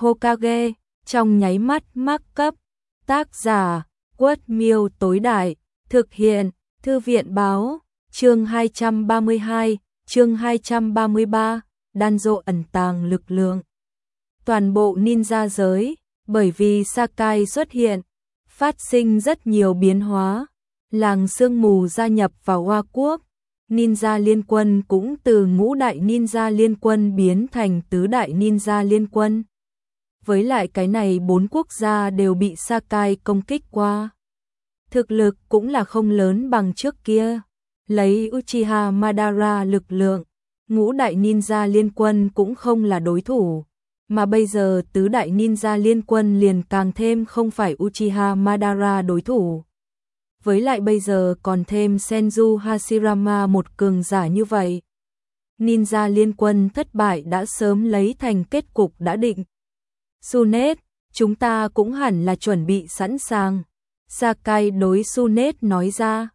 Hokage, trong nháy mắt mắc cấp. Tác giả, Quất Miêu tối đại, thực hiện, Thư viện báo, chương 232, chương 233, đan dộ ẩn tàng lực lượng. Toàn bộ ninja giới, bởi vì Sakai xuất hiện, phát sinh rất nhiều biến hóa. Làng sương mù gia nhập vào Hoa Quốc, ninja liên quân cũng từ ngũ đại ninja liên quân biến thành tứ đại ninja liên quân. Với lại cái này 4 quốc gia đều bị Sakai công kích qua. Thực lực cũng là không lớn bằng trước kia. Lấy Uchiha Madara lực lượng, ngũ đại ninja liên quân cũng không là đối thủ. Mà bây giờ tứ đại ninja liên quân liền càng thêm không phải Uchiha Madara đối thủ. Với lại bây giờ còn thêm Senju Hashirama một cường giả như vậy. Ninja liên quân thất bại đã sớm lấy thành kết cục đã định. Tsunet, chúng ta cũng hẳn là chuẩn bị sẵn sàng. Sakai đối Tsunet nói ra.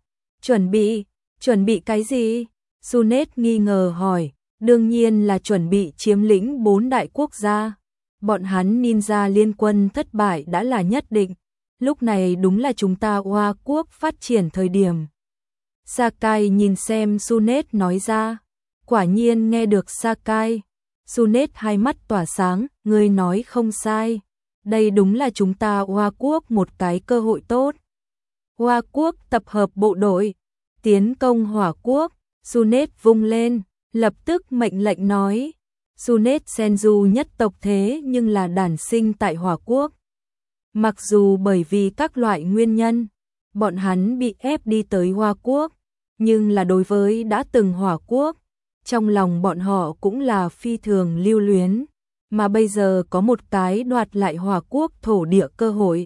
Chuẩn bị cái gì? Tsunet nghi ngờ hỏi. Đương nhiên là chuẩn bị chiếm lĩnh 4 đại quốc gia. Bọn hắn ninja liên quân thất bại đã là nhất định. Lúc này đúng là chúng ta Hoa Quốc phát triển thời điểm. Sakai nhìn xem Tsunet nói ra. Quả nhiên nghe được Sakai. Tsunet hai mắt tỏa sáng, ngươi nói không sai. Đây đúng là chúng ta Hoa Quốc một cái cơ hội tốt. Hoa Quốc tập hợp bộ đội, tiến công Hỏa Quốc. Tsunet vung lên, lập tức mệnh lệnh nói. Tsunet Senju nhất tộc thế nhưng là đản sinh tại Hỏa Quốc. Mặc dù bởi vì các loại nguyên nhân, bọn hắn bị ép đi tới Hoa Quốc, nhưng là đối với đã từng Hỏa Quốc, trong lòng bọn họ cũng là phi thường lưu luyến, mà bây giờ có một cái đoạt lại Hỏa Quốc thổ địa cơ hội.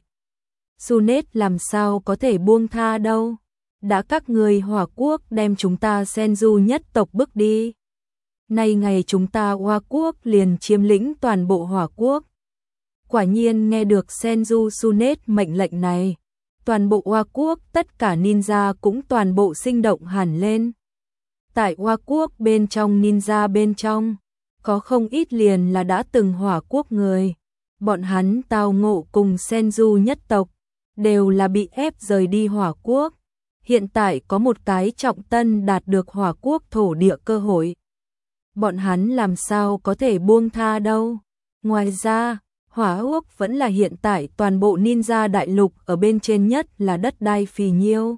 Tsunet làm sao có thể buông tha đâu, đã các người Hỏa Quốc đem chúng ta Senju nhất tộc bước đi. Nay ngày chúng ta Hoa Quốc liền chiếm lĩnh toàn bộ Hỏa Quốc. Quả nhiên nghe được Senju Tsunet mệnh lệnh này, toàn bộ Hoa Quốc tất cả ninja cũng toàn bộ sinh động hẳn lên. Tại Hoa Quốc bên trong ninja bên trong, có không ít liền là đã từng Hỏa Quốc người. Bọn hắn tao ngộ cùng Senju nhất tộc, đều là bị ép rời đi Hỏa Quốc. Hiện tại có một cái trọng tân đạt được Hỏa Quốc thổ địa cơ hội. Bọn hắn làm sao có thể buông tha đâu. Ngoài ra, Hỏa Quốc vẫn là hiện tại toàn bộ ninja đại lục ở bên trên nhất là đất đai phì nhiêu.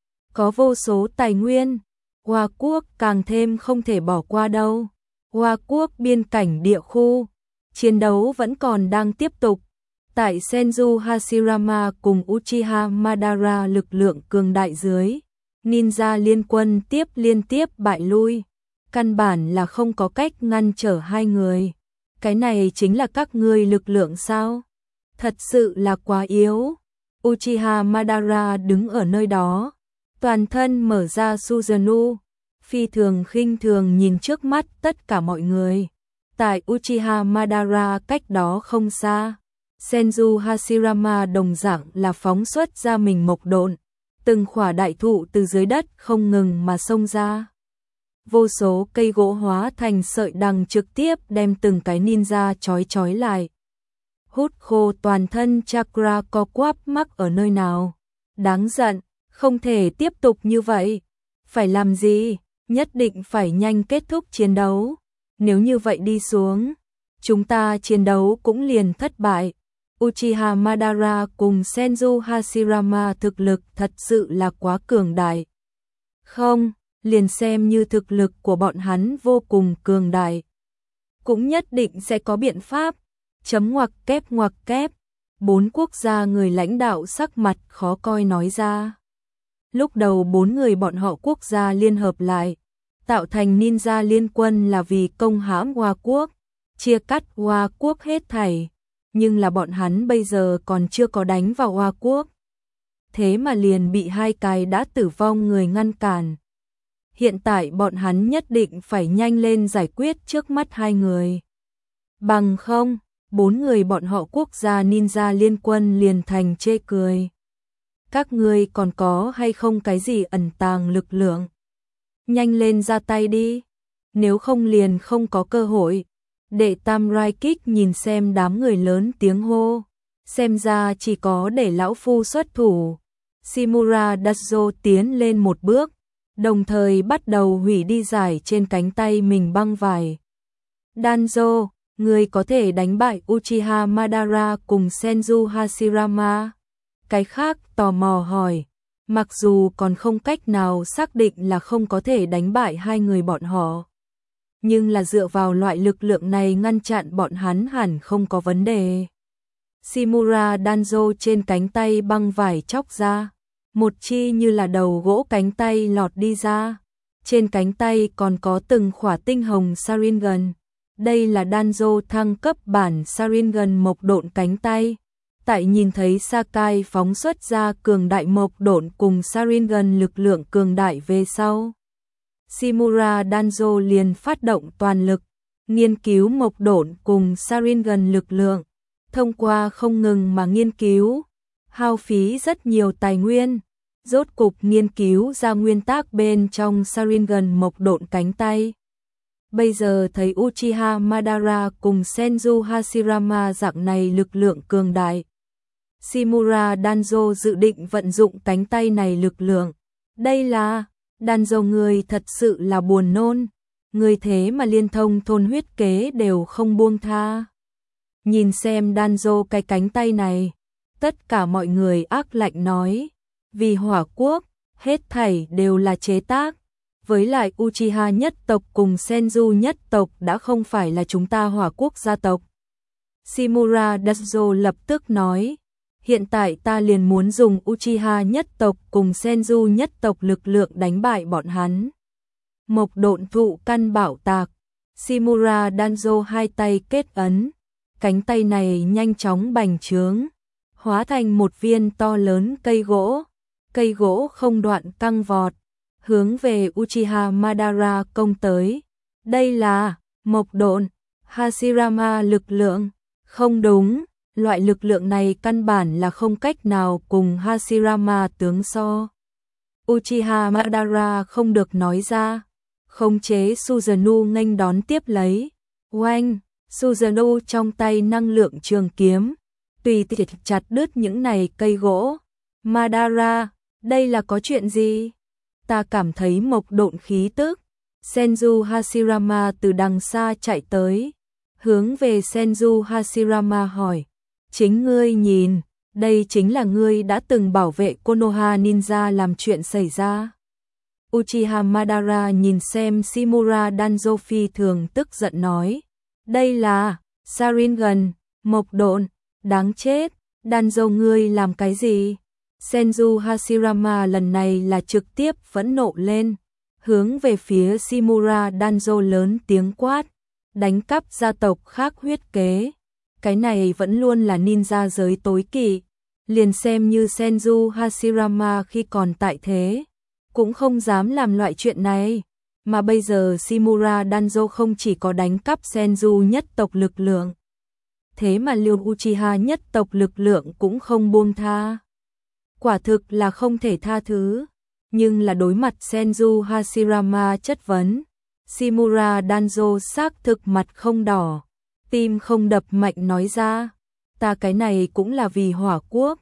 Có vô số tài nguyên, Hoa Quốc càng thêm không thể bỏ qua đâu. Hoa Quốc biên cảnh địa khu, chiến đấu vẫn còn đang tiếp tục. Tại Senju Hashirama cùng Uchiha Madara lực lượng cường đại dưới, ninja liên quân liên tiếp bại lui. Căn bản là không có cách ngăn trở hai người. Cái này chính là các ngươi lực lượng sao? Thật sự là quá yếu. Uchiha Madara đứng ở nơi đó, toàn thân mở ra Susanoo, phi thường khinh thường nhìn trước mắt tất cả mọi người. Tại Uchiha Madara cách đó không xa, Senju Hashirama đồng dạng là phóng xuất ra mình mộc độn, từng khỏa đại thụ từ dưới đất không ngừng mà xông ra. Vô số cây gỗ hóa thành sợi đằng trực tiếp đem từng cái ninja trói lại. Hút khô toàn thân chakra co quắp mắc ở nơi nào. Đáng giận, không thể tiếp tục như vậy. Phải làm gì? Nhất định phải nhanh kết thúc chiến đấu. Nếu như vậy đi xuống, chúng ta chiến đấu cũng liền thất bại. Uchiha Madara cùng Senju Hashirama thực lực thật sự là quá cường đại. Không, liền xem như thực lực của bọn hắn vô cùng cường đại, cũng nhất định sẽ có biện pháp. Chấm ngoặc kép. 4 quốc gia người lãnh đạo sắc mặt khó coi nói ra. Lúc đầu 4 người bọn họ quốc gia liên hợp lại, tạo thành ninja liên quân là vì công hãm Hoa Quốc, chia cắt Hoa Quốc hết thảy. Nhưng là bọn hắn bây giờ còn chưa có đánh vào Hoa Quốc. Thế mà liền bị hai cái đã tử vong người ngăn cản. Hiện tại bọn hắn nhất định phải nhanh lên giải quyết trước mắt hai người. Bằng không, 4 người bọn họ quốc gia ninja liên quân liền thành chê cười. Các ngươi còn có hay không cái gì ẩn tàng lực lượng? Nhanh lên ra tay đi, nếu không liền không có cơ hội. Đệ tam Rai Kích nhìn xem đám người lớn tiếng hô. Xem ra chỉ có để lão phu xuất thủ. Shimura Dazo tiến lên một bước, đồng thời bắt đầu hủy đi giải trên cánh tay mình băng vải. Danzo, người có thể đánh bại Uchiha Madara cùng Senju Hashirama. Cái khác tò mò hỏi, mặc dù còn không cách nào xác định là không có thể đánh bại hai người bọn họ, nhưng là dựa vào loại lực lượng này ngăn chặn bọn hắn hẳn không có vấn đề. Shimura Danzo trên cánh tay băng vải chóc ra, một chi như là đầu gỗ cánh tay lọt đi ra. Trên cánh tay còn có từng khỏa tinh hồng Sharingan. Đây là Danzo thăng cấp bản Sharingan mộc độn cánh tay. Tại nhìn thấy Sakai phóng xuất ra cường đại mộc độn cùng Sharingan lực lượng cường đại về sau, Shimura Danzo liền phát động toàn lực, nghiên cứu mộc độn cùng Sharingan lực lượng. Thông qua không ngừng mà nghiên cứu, hao phí rất nhiều tài nguyên, rốt cục nghiên cứu ra nguyên tắc bên trong Sharingan mộc độn cánh tay. Bây giờ thấy Uchiha Madara cùng Senju Hashirama dạng này lực lượng cường đại, Shimura Danzo dự định vận dụng cánh tay này lực lượng. Đây là, Danzo người thật sự là buồn nôn, người thế mà liên thông thôn huyết kế đều không buông tha. Nhìn xem Danzo cái cánh tay này, tất cả mọi người ác lạnh nói, vì Hỏa Quốc, hết thảy đều là chế tác, với lại Uchiha nhất tộc cùng Senju nhất tộc đã không phải là chúng ta Hỏa Quốc gia tộc. Shimura Danzo lập tức nói, hiện tại ta liền muốn dùng Uchiha nhất tộc cùng Senju nhất tộc lực lượng đánh bại bọn hắn. Mộc độn thụ căn bảo tạc, Shimura Danzo hai tay kết ấn, cánh tay này nhanh chóng bành trướng, hóa thành một viên to lớn cây gỗ không đoạn căng vọt, hướng về Uchiha Madara công tới. Đây là mộc độn Hashirama lực lượng. Không đúng, loại lực lượng này căn bản là không cách nào cùng Hashirama tướng so. Uchiha Madara không được nói ra, khống chế Susanoo nghênh đón tiếp lấy. Oanh, Susanoo trong tay năng lượng trường kiếm, tùy tiện chặt đứt những này cây gỗ. Madara, đây là có chuyện gì? Ta cảm thấy mộc độn khí tức. Senju Hashirama từ đằng xa chạy tới, hướng về Senju Hashirama hỏi, chính ngươi nhìn, đây chính là ngươi đã từng bảo vệ Konoha Ninja làm chuyện xảy ra. Uchiha Madara nhìn xem Shimura Danzo phi thường tức giận nói, đây là Sharingan, mộc độn, đáng chết, Danzo ngươi làm cái gì? Senju Hashirama lần này là trực tiếp phẫn nộ lên, hướng về phía Shimura Danzo lớn tiếng quát, đánh cắp gia tộc khác huyết kế. Cái này vẫn luôn là ninja giới tối kỵ, liền xem như Senju Hashirama khi còn tại thế, cũng không dám làm loại chuyện này. Mà bây giờ Shimura Danzo không chỉ có đánh cắp Senju nhất tộc lực lượng, thế mà liều Uchiha nhất tộc lực lượng cũng không buông tha. Quả thực là không thể tha thứ, nhưng là đối mặt Senju Hashirama chất vấn, Shimura Danzo xác thực mặt không đỏ, tim không đập mạnh nói ra, ta cái này cũng là vì Hỏa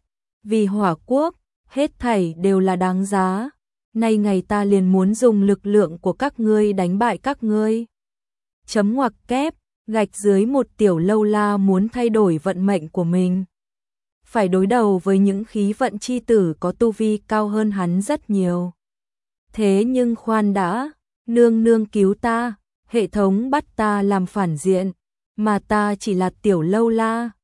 Quốc, hết thảy đều là đáng giá, nay ngày ta liền muốn dùng lực lượng của các ngươi đánh bại các ngươi. Chấm ngoặc kép, gạch dưới một tiểu lâu la muốn thay đổi vận mệnh của mình, phải đối đầu với những khí vận chi tử có tu vi cao hơn hắn rất nhiều. Thế nhưng khoan đã, nương nương cứu ta, hệ thống bắt ta làm phản diện, mà ta chỉ là tiểu lâu la,